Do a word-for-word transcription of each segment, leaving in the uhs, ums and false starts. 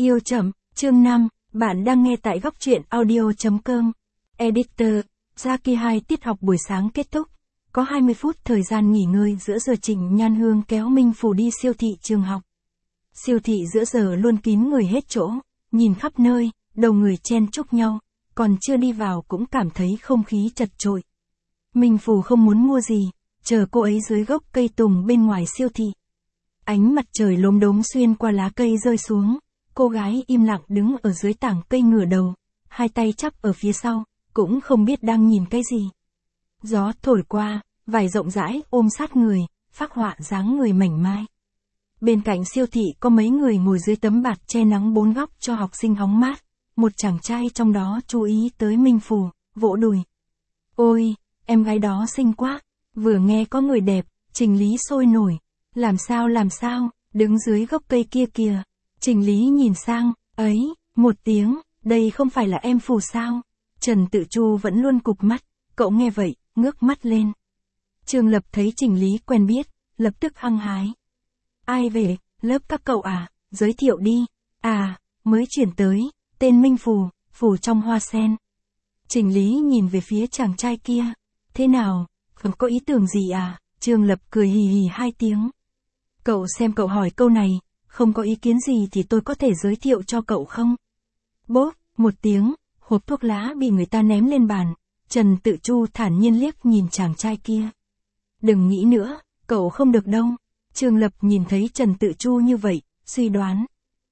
Yêu chậm, chương năm, bạn đang nghe tại góc truyện audio chấm com. Editor, ra kỳ hai tiết học buổi sáng kết thúc. Có hai mươi phút thời gian nghỉ ngơi giữa giờ Trịnh Nhan Hương kéo Minh Phủ đi siêu thị trường học. Siêu thị giữa giờ luôn kín người hết chỗ, nhìn khắp nơi, đầu người chen chúc nhau, còn chưa đi vào cũng cảm thấy không khí chật chội. Minh Phủ không muốn mua gì, chờ cô ấy dưới gốc cây tùng bên ngoài siêu thị. Ánh mặt trời lốm đốm xuyên qua lá cây rơi xuống, cô gái im lặng đứng ở dưới tảng cây ngửa đầu, hai tay chắp ở phía sau, cũng không biết đang nhìn cái gì. Gió thổi qua, vải rộng rãi ôm sát người, phác họa dáng người mảnh mai. Bên cạnh siêu thị có mấy người ngồi dưới tấm bạt che nắng bốn góc cho học sinh hóng mát, một chàng trai trong đó chú ý tới Minh Phủ, vỗ đùi. Ôi, em gái đó xinh quá, vừa nghe có người đẹp, Trình Lý sôi nổi. Làm sao làm sao, đứng dưới gốc cây kia kìa. Trình Lý nhìn sang, ấy, một tiếng, đây không phải là em Phủ sao? Trần Tự Chu vẫn luôn cụp mắt, cậu nghe vậy, ngước mắt lên. Trương Lập thấy Trình Lý quen biết, lập tức hăng hái. Ai về, lớp các cậu à, giới thiệu đi. À, mới chuyển tới, tên Minh Phủ, Phủ trong hoa sen. Trình Lý nhìn về phía chàng trai kia. Thế nào, không có ý tưởng gì à? Trương Lập cười hì hì hai tiếng. Cậu xem cậu hỏi câu này, không có ý kiến gì thì tôi có thể giới thiệu cho cậu không? Bốp, một tiếng, hộp thuốc lá bị người ta ném lên bàn. Trần Tự Chu thản nhiên liếc nhìn chàng trai kia. Đừng nghĩ nữa, cậu không được đâu. Trương Lập nhìn thấy Trần Tự Chu như vậy, suy đoán.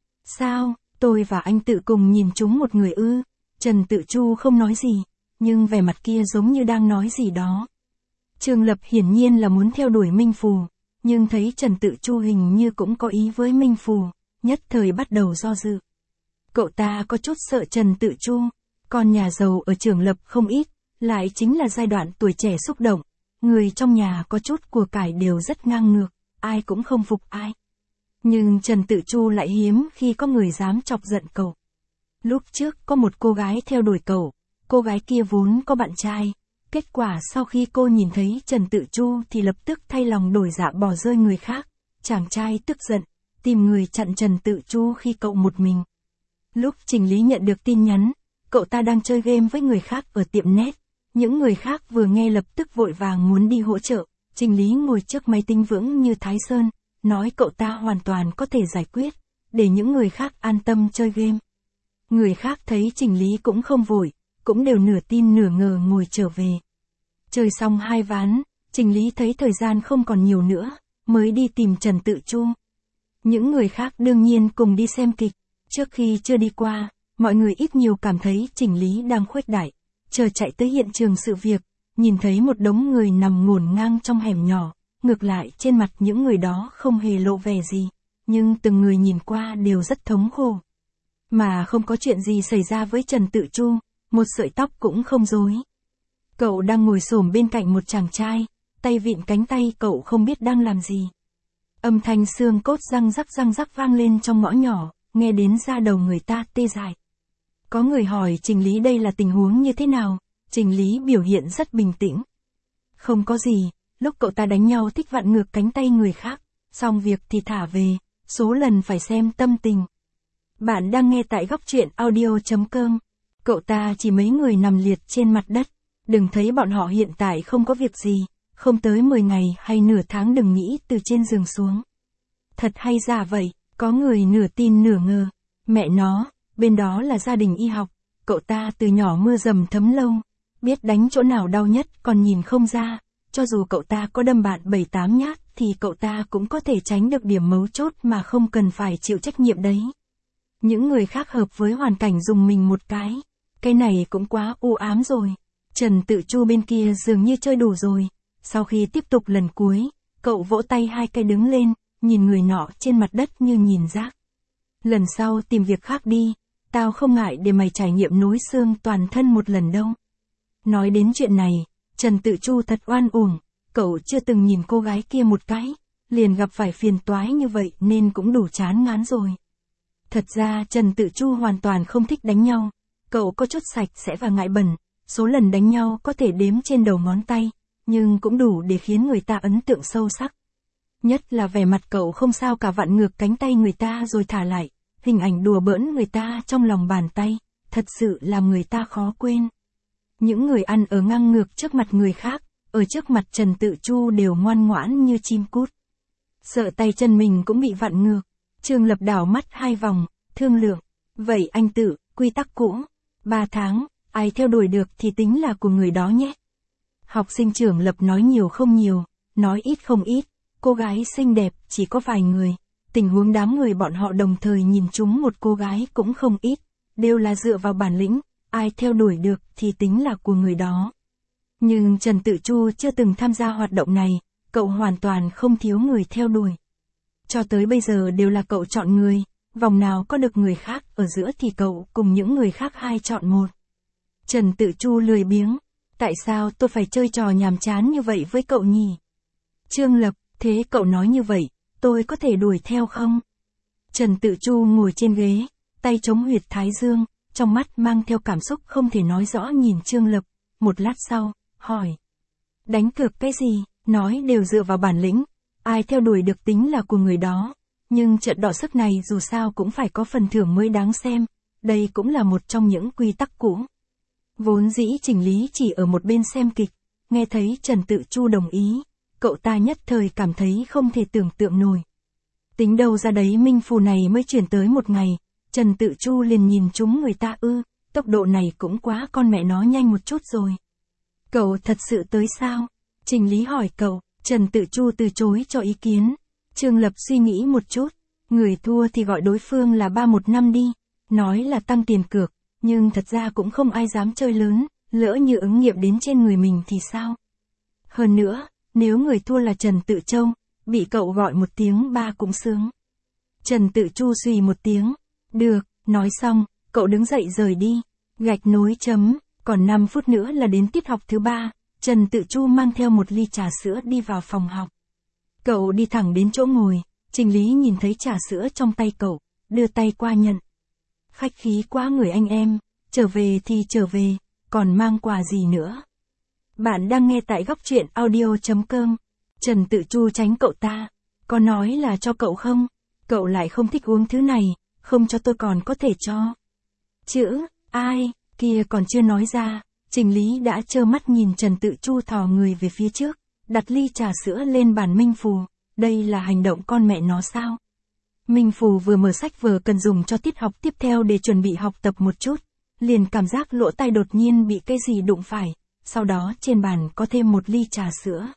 Sao, tôi và anh tự cùng nhìn chúng một người ư? Trần Tự Chu không nói gì, nhưng vẻ mặt kia giống như đang nói gì đó. Trương Lập hiển nhiên là muốn theo đuổi Minh Phủ, nhưng thấy Trần Tự Chu hình như cũng có ý với Minh Phủ, nhất thời bắt đầu do dự. Cậu ta có chút sợ Trần Tự Chu, con nhà giàu ở Trường Lập không ít, lại chính là giai đoạn tuổi trẻ xúc động, người trong nhà có chút của cải đều rất ngang ngược, ai cũng không phục ai. Nhưng Trần Tự Chu lại hiếm khi có người dám chọc giận cậu. Lúc trước có một cô gái theo đuổi cậu, cô gái kia vốn có bạn trai. Kết quả sau khi cô nhìn thấy Trần Tự Chu thì lập tức thay lòng đổi dạ bỏ rơi người khác. Chàng trai tức giận, tìm người chặn Trần Tự Chu khi cậu một mình. Lúc Trình Lý nhận được tin nhắn, cậu ta đang chơi game với người khác ở tiệm net. Những người khác vừa nghe lập tức vội vàng muốn đi hỗ trợ. Trình Lý ngồi trước máy tính vững như Thái Sơn, nói cậu ta hoàn toàn có thể giải quyết, để những người khác an tâm chơi game. Người khác thấy Trình Lý cũng không vội, cũng đều nửa tin nửa ngờ ngồi trở về. Chơi xong hai ván, Trình Lý thấy thời gian không còn nhiều nữa, mới đi tìm Trần Tự Chu. Những người khác đương nhiên cùng đi xem kịch, trước khi chưa đi qua, mọi người ít nhiều cảm thấy Trình Lý đang khuếch đại, chờ chạy tới hiện trường sự việc, nhìn thấy một đống người nằm ngổn ngang trong hẻm nhỏ, ngược lại trên mặt những người đó không hề lộ vẻ gì, nhưng từng người nhìn qua đều rất thống khổ. Mà không có chuyện gì xảy ra với Trần Tự Chu, một sợi tóc cũng không rối. Cậu đang ngồi xổm bên cạnh một chàng trai, tay vịn cánh tay cậu không biết đang làm gì. Âm thanh xương cốt răng rắc răng rắc vang lên trong ngõ nhỏ, nghe đến da đầu người ta tê dại. Có người hỏi Trình Lý đây là tình huống như thế nào, Trình Lý biểu hiện rất bình tĩnh. Không có gì, lúc cậu ta đánh nhau thích vặn ngược cánh tay người khác, xong việc thì thả về, số lần phải xem tâm tình. Bạn đang nghe tại góc truyện audio chấm com. Cậu ta chỉ mấy người nằm liệt trên mặt đất, đừng thấy bọn họ hiện tại không có việc gì, không tới mười ngày hay nửa tháng đừng nghĩ từ trên giường xuống. Thật hay giả vậy, có người nửa tin nửa ngờ, mẹ nó, bên đó là gia đình y học, cậu ta từ nhỏ mưa dầm thấm lâu, biết đánh chỗ nào đau nhất còn nhìn không ra, cho dù cậu ta có đâm bạn bảy tám nhát thì cậu ta cũng có thể tránh được điểm mấu chốt mà không cần phải chịu trách nhiệm đấy. Những người khác hợp với hoàn cảnh dùng mình một cái. Cái này cũng quá u ám rồi. Trần Tự Chu bên kia dường như chơi đủ rồi. Sau khi tiếp tục lần cuối, cậu vỗ tay hai cái đứng lên, nhìn người nọ trên mặt đất như nhìn rác. Lần sau tìm việc khác đi, tao không ngại để mày trải nghiệm nối xương toàn thân một lần đâu. Nói đến chuyện này, Trần Tự Chu thật oan uổng, cậu chưa từng nhìn cô gái kia một cái, liền gặp phải phiền toái như vậy nên cũng đủ chán ngán rồi. Thật ra Trần Tự Chu hoàn toàn không thích đánh nhau. Cậu có chút sạch sẽ và ngại bẩn, số lần đánh nhau có thể đếm trên đầu ngón tay, nhưng cũng đủ để khiến người ta ấn tượng sâu sắc. Nhất là vẻ mặt cậu không sao cả vặn ngược cánh tay người ta rồi thả lại, hình ảnh đùa bỡn người ta trong lòng bàn tay, thật sự làm người ta khó quên. Những người ăn ở ngang ngược trước mặt người khác, ở trước mặt Trần Tự Chu đều ngoan ngoãn như chim cút. Sợ tay chân mình cũng bị vặn ngược, Trương Lập đảo mắt hai vòng, thương lượng, vậy anh Tự, quy tắc cũ, ba tháng, ai theo đuổi được thì tính là của người đó nhé. Học sinh trưởng Lập nói nhiều không nhiều, nói ít không ít, cô gái xinh đẹp chỉ có vài người, tình huống đám người bọn họ đồng thời nhìn chúng một cô gái cũng không ít, đều là dựa vào bản lĩnh, ai theo đuổi được thì tính là của người đó. Nhưng Trần Tự Chu chưa từng tham gia hoạt động này, cậu hoàn toàn không thiếu người theo đuổi. Cho tới bây giờ đều là cậu chọn người, vòng nào có được người khác ở giữa thì cậu cùng những người khác hai chọn một. Trần Tự Chu lười biếng, tại sao tôi phải chơi trò nhàm chán như vậy với cậu nhỉ? Trương Lập, thế cậu nói như vậy, tôi có thể đuổi theo không? Trần Tự Chu ngồi trên ghế, tay chống huyệt thái dương, trong mắt mang theo cảm xúc không thể nói rõ nhìn Trương Lập, một lát sau, hỏi. Đánh cược cái gì, nói đều dựa vào bản lĩnh, ai theo đuổi được tính là của người đó, nhưng trận đọ sức này dù sao cũng phải có phần thưởng mới đáng xem, đây cũng là một trong những quy tắc cũ. Vốn dĩ Trình Lý chỉ ở một bên xem kịch, nghe thấy Trần Tự Chu đồng ý, cậu ta nhất thời cảm thấy không thể tưởng tượng nổi. Tính đâu ra đấy minh phù này mới chuyển tới một ngày, Trần Tự Chu liền nhìn chúng người ta ư, tốc độ này cũng quá con mẹ nó nhanh một chút rồi. Cậu thật sự tới sao? Trình Lý hỏi cậu, Trần Tự Chu từ chối cho ý kiến. Trương Lập suy nghĩ một chút, người thua thì gọi đối phương là ba một năm đi, nói là tăng tiền cược, nhưng thật ra cũng không ai dám chơi lớn, lỡ như ứng nghiệm đến trên người mình thì sao? Hơn nữa, nếu người thua là Trần Tự Châu, bị cậu gọi một tiếng ba cũng sướng. Trần Tự Chu suy một tiếng, được, nói xong, cậu đứng dậy rời đi, gạch nối chấm, còn năm phút nữa là đến tiết học thứ ba, Trần Tự Chu mang theo một ly trà sữa đi vào phòng học. Cậu đi thẳng đến chỗ ngồi, Trình Lý nhìn thấy trà sữa trong tay cậu, đưa tay qua nhận. Khách khí quá người anh em, trở về thì trở về, còn mang quà gì nữa. Bạn đang nghe tại góc truyện audio chấm com. Trần Tự Chu tránh cậu ta, có nói là cho cậu không? Cậu lại không thích uống thứ này, không cho tôi còn có thể cho. Chữ, ai, kia còn chưa nói ra, Trình Lý đã trơ mắt nhìn Trần Tự Chu thò người về phía trước, đặt ly trà sữa lên bàn minh phù, đây là hành động con mẹ nó sao? Minh phù vừa mở sách vở cần dùng cho tiết học tiếp theo để chuẩn bị học tập một chút, liền cảm giác lỗ tai đột nhiên bị cái gì đụng phải, sau đó trên bàn có thêm một ly trà sữa.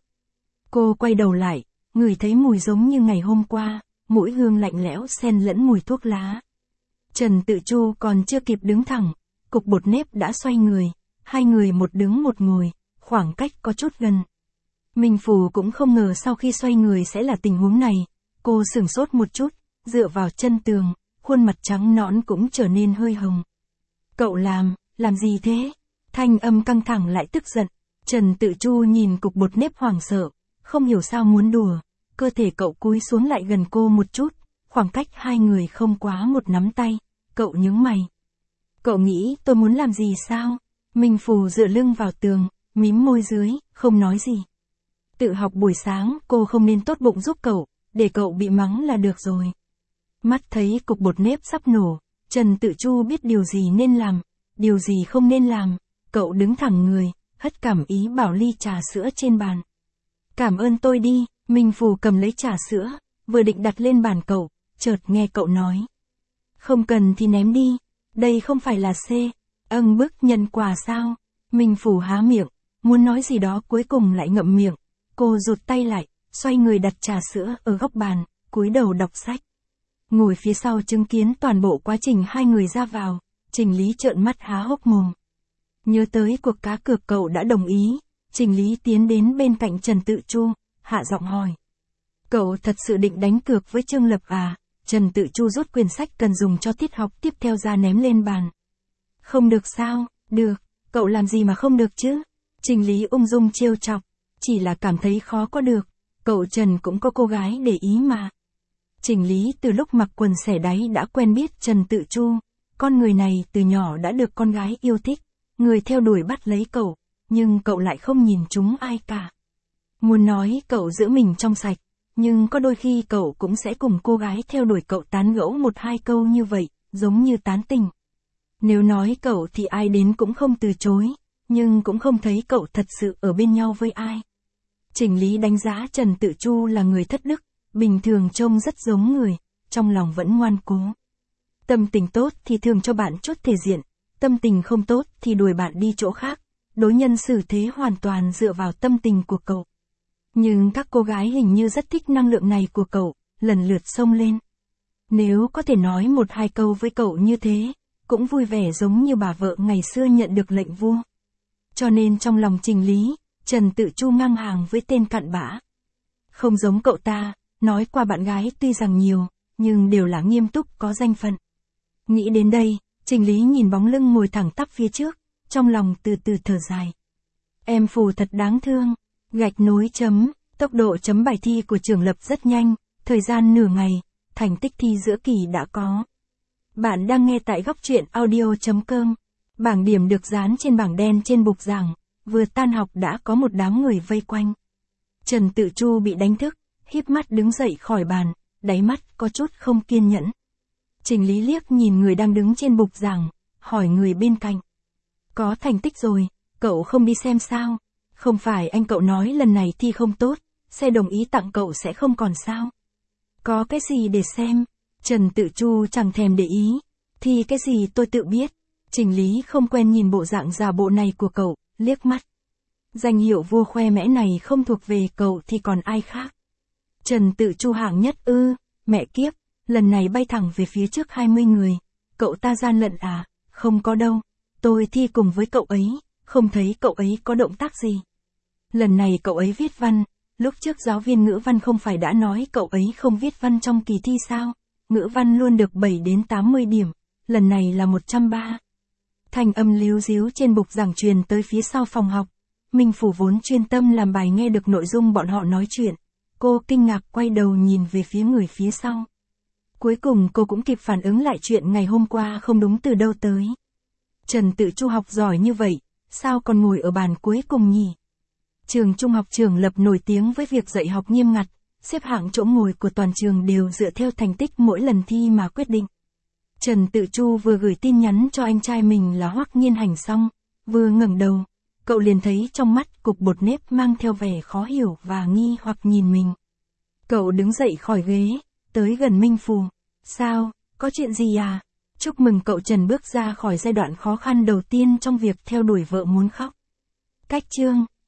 Cô quay đầu lại, ngửi thấy mùi giống như ngày hôm qua, mũi hương lạnh lẽo xen lẫn mùi thuốc lá. Trần Tự Chu còn chưa kịp đứng thẳng, cục bột nếp đã xoay người, hai người một đứng một ngồi, khoảng cách có chút gần. Minh Phù cũng không ngờ sau khi xoay người sẽ là tình huống này, cô sửng sốt một chút, dựa vào chân tường, khuôn mặt trắng nõn cũng trở nên hơi hồng. Cậu làm, làm gì thế? Thanh âm căng thẳng lại tức giận, Trần Tự Chu nhìn cục bột nếp hoảng sợ, không hiểu sao muốn đùa, cơ thể cậu cúi xuống lại gần cô một chút, khoảng cách hai người không quá một nắm tay, cậu nhướng mày. Cậu nghĩ tôi muốn làm gì sao? Minh Phù dựa lưng vào tường, mím môi dưới, không nói gì. Tự học buổi sáng, cô không nên tốt bụng giúp cậu, để cậu bị mắng là được rồi. Mắt thấy cục bột nếp sắp nổ, Trần Tự Chu biết điều gì nên làm, điều gì không nên làm, cậu đứng thẳng người, hất cảm ý bảo ly trà sữa trên bàn. Cảm ơn tôi đi, Minh Phù cầm lấy trà sữa, vừa định đặt lên bàn cậu, chợt nghe cậu nói. Không cần thì ném đi, đây không phải là C, âng bức nhận quà sao? Minh Phù há miệng, muốn nói gì đó cuối cùng lại ngậm miệng, cô rụt tay lại, xoay người đặt trà sữa ở góc bàn, cúi đầu đọc sách. Ngồi phía sau chứng kiến toàn bộ quá trình hai người ra vào, Trình Lý trợn mắt há hốc mồm. Nhớ tới cuộc cá cược cậu đã đồng ý, Trình Lý tiến đến bên cạnh Trần Tự Chu, hạ giọng hỏi. Cậu thật sự định đánh cược với Trương Lập à? Trần Tự Chu rút quyển sách cần dùng cho tiết học tiếp theo ra ném lên bàn. Không được sao? Được, cậu làm gì mà không được chứ? Trình Lý ung dung trêu chọc, chỉ là cảm thấy khó có được, cậu Trần cũng có cô gái để ý mà. Trình Lý từ lúc mặc quần xẻ đáy đã quen biết Trần Tự Chu, con người này từ nhỏ đã được con gái yêu thích, người theo đuổi bắt lấy cậu, nhưng cậu lại không nhìn chúng ai cả. Muốn nói cậu giữ mình trong sạch, nhưng có đôi khi cậu cũng sẽ cùng cô gái theo đuổi cậu tán gẫu một hai câu như vậy, giống như tán tỉnh. Nếu nói cậu thì ai đến cũng không từ chối, nhưng cũng không thấy cậu thật sự ở bên nhau với ai. Trình Lý đánh giá Trần Tự Chu là người thất đức, bình thường trông rất giống người, trong lòng vẫn ngoan cố. Tâm tình tốt thì thường cho bạn chút thể diện, tâm tình không tốt thì đuổi bạn đi chỗ khác, đối nhân xử thế hoàn toàn dựa vào tâm tình của cậu. Nhưng các cô gái hình như rất thích năng lượng này của cậu, lần lượt xông lên. Nếu có thể nói một hai câu với cậu như thế, cũng vui vẻ giống như bà vợ ngày xưa nhận được lệnh vua. Cho nên trong lòng Trình Lý, Trần Tự Chu ngang hàng với tên cặn bã. Không giống cậu ta, nói qua bạn gái tuy rằng nhiều, nhưng đều là nghiêm túc có danh phận. Nghĩ đến đây, Trình Lý nhìn bóng lưng ngồi thẳng tắp phía trước, trong lòng từ từ thở dài. Em Phù thật đáng thương, gạch nối chấm, tốc độ chấm bài thi của Trường Lập rất nhanh, thời gian nửa ngày, thành tích thi giữa kỳ đã có. Bạn đang nghe tại góc truyện audio chấm com. Bảng điểm được dán trên bảng đen trên bục giảng, vừa tan học đã có một đám người vây quanh. Trần Tự Chu bị đánh thức, híp mắt đứng dậy khỏi bàn, đáy mắt có chút không kiên nhẫn. Trình Lý liếc nhìn người đang đứng trên bục giảng, hỏi người bên cạnh. Có thành tích rồi, cậu không đi xem sao? Không phải anh cậu nói lần này thi không tốt, sẽ đồng ý tặng cậu sẽ không còn sao? Có cái gì để xem? Trần Tự Chu chẳng thèm để ý. Thì cái gì tôi tự biết. Trình Lý không quen nhìn bộ dạng giả bộ này của cậu, liếc mắt. Danh hiệu vua khoe mẽ này không thuộc về cậu thì còn ai khác? Trần Tự Chu hạng nhất ư, mẹ kiếp, lần này bay thẳng về phía trước hai mươi người. Cậu ta gian lận à? Không có đâu. Tôi thi cùng với cậu ấy, không thấy cậu ấy có động tác gì. Lần này cậu ấy viết văn, lúc trước giáo viên ngữ văn không phải đã nói cậu ấy không viết văn trong kỳ thi sao? Ngữ văn luôn được bảy đến tám mươi điểm, lần này là một trăm ba. Thanh âm líu díu trên bục giảng truyền tới phía sau phòng học. Minh Phủ vốn chuyên tâm làm bài nghe được nội dung bọn họ nói chuyện. Cô kinh ngạc quay đầu nhìn về phía người phía sau. Cuối cùng cô cũng kịp phản ứng lại chuyện ngày hôm qua không đúng từ đâu tới. Trần Tự Chu học giỏi như vậy, sao còn ngồi ở bàn cuối cùng nhỉ? Trường Trung học Trường Lập nổi tiếng với việc dạy học nghiêm ngặt, xếp hạng chỗ ngồi của toàn trường đều dựa theo thành tích mỗi lần thi mà quyết định. Trần Tự Chu vừa gửi tin nhắn cho anh trai mình là Hoắc Nghiên Hành xong, vừa ngẩng đầu, cậu liền thấy trong mắt cục bột nếp mang theo vẻ khó hiểu và nghi hoặc nhìn mình. Cậu đứng dậy khỏi ghế, tới gần Minh Phù. Sao, có chuyện gì à? Chúc mừng cậu Trần bước ra khỏi giai đoạn khó khăn đầu tiên trong việc theo đuổi vợ muốn khóc. Cách chương